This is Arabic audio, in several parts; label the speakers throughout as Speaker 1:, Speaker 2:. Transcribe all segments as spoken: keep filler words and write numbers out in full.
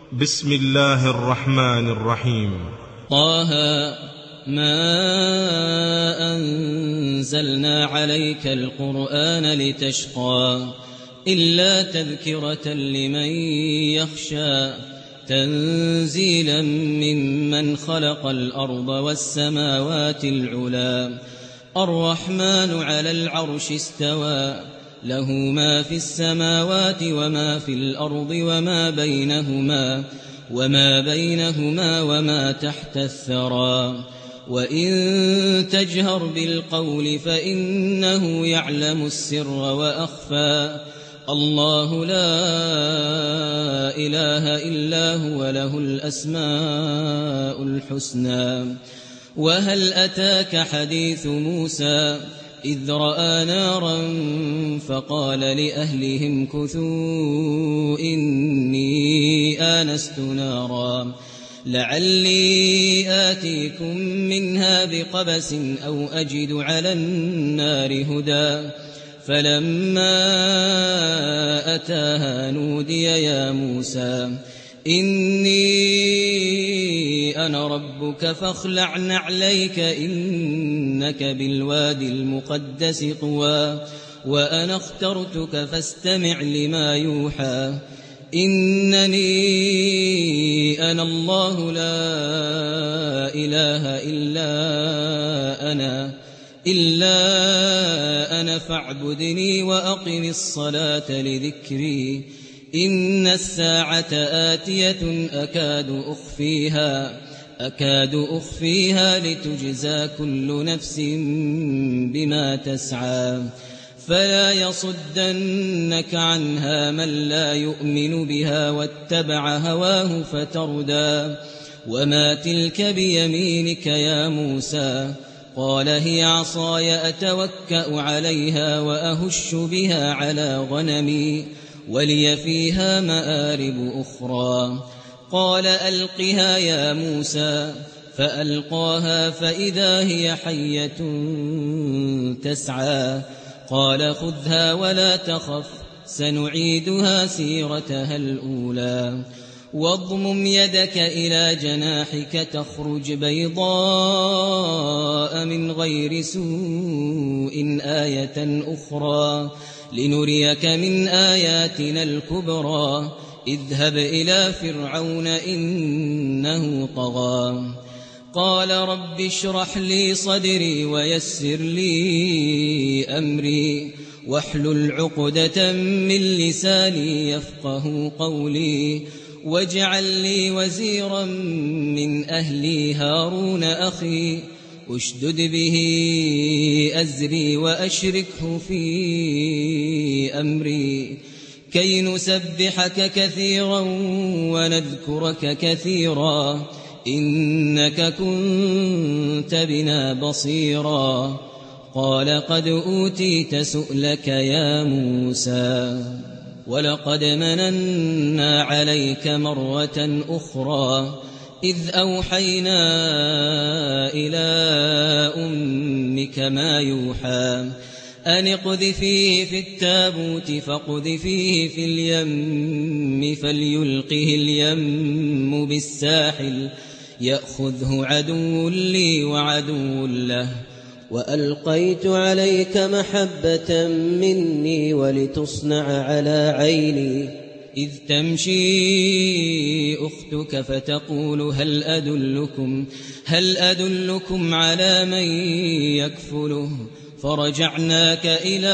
Speaker 1: بسم الله الرحمن الرحيم.
Speaker 2: طه ما أنزلنا عليك القرآن لتشقى إلا تذكرة لمن يخشى تنزيلا ممن خلق الأرض والسماوات العلى الرحمن على العرش استوى له ما في السماوات وما في الأرض وما بينهما وما بينهما وما تحت الثرى وإن تجهر بالقول فإنه يعلم السر وأخفى الله لا إله إلا هو له الأسماء الحسنى. وهل أتاك حديث موسى إذ رأى نارا فقال لأهلهم كثوا إني آنست نارا لعلي آتيكم منها بقبس أو أجد على النار هدى فلما أتاها نودي يا موسى إني أنا ربك فاخلع نعليك إنك بالوادي المقدس طوى وأنا اخترتك فاستمع لما يوحى إنني أنا الله لا إله إلا أنا إلا أنا فاعبدني وأقم الصلاة لذكري إن الساعة آتية أكاد أخفيها أكاد أخفيها لتجزى كل نفس بما تسعى فلا يصدنك عنها من لا يؤمن بها واتبع هواه فتردى وما تلك بيمينك يا موسى قال هي عصاي أتوكأ عليها وأهش بها على غنمي ولي فيها مآرب أخرى قال ألقها يا موسى فألقاها فإذا هي حية تسعى قال خذها ولا تخف سنعيدها سيرتها الأولى واضمم يدك إلى جناحك تخرج بيضاء من غير سوء آية أخرى لنريك من آياتنا الكبرى اذهب إلى فرعون إنه طغى قال رب اشرح لي صدري ويسر لي أمري واحلل عقدة من لساني يفقه قولي واجعل لي وزيرا من أهلي هارون أخي أشدد به أزري وأشركه في أمري كي نسبحك كثيرا ونذكرك كثيرا إنك كنت بنا بصيرا قال قد أوتيت سؤلك يا موسى ولقد مننا عليك مرة أخرى إذ أوحينا إلى أمك ما يوحى أن اقذفيه في التابوت فاقذفيه في اليم فليلقه اليم بالساحل يأخذه عدو لي وعدو له وألقيت عليك محبة مني ولتصنع على عيني إذ تمشي أختك فتقول هل أدلكم هل أدلكم على من يكفله فرجعناك إلى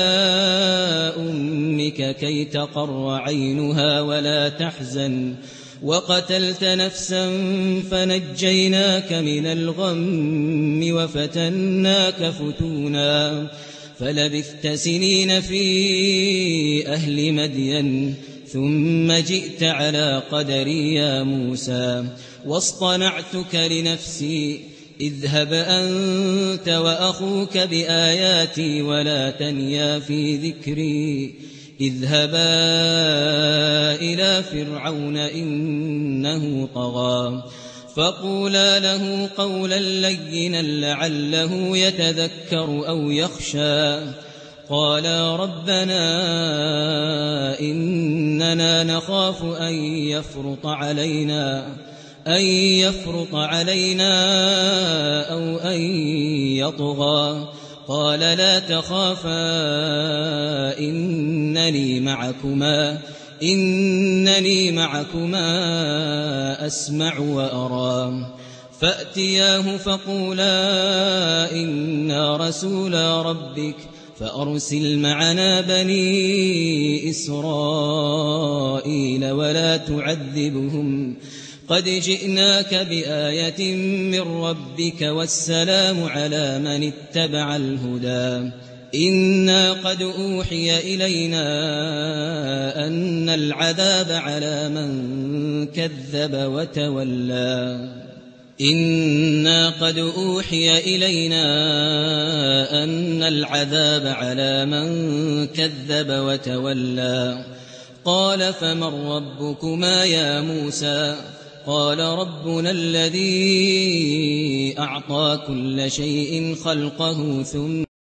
Speaker 2: أمك كي تقر عينها ولا تحزن وقتلت نفسا فنجيناك من الغم وفتناك فتونا فلبثت سنين في أهل مدين ثم جئت على قدري يا موسى واصطنعتك لنفسي اذهب أنت وأخوك بآياتي ولا تنيا في ذكري اذهبا إلى فرعون إنه طغى فقولا له قولا لينا لعله يتذكر أو يخشى قالا ربنا إننا نخاف أن يفرط علينا أن يفرط علينا أو أن يطغى قال لا تخافا إنني معكما إنني معكما أسمع وأرى فأتياه فقولا إنا رسولا ربك فأرسل معنا بني إسرائيل ولا تعذبهم قد جئناك بآية من ربك والسلام على من اتبع الهدى إنا قد أوحي إلينا أن العذاب على من كذب وتولى إنا قد أوحي إلينا أن العذاب على من كذب وتولى قال فمن ربكما يا موسى قال ربنا الذي أعطى كل شيء خلقه ثم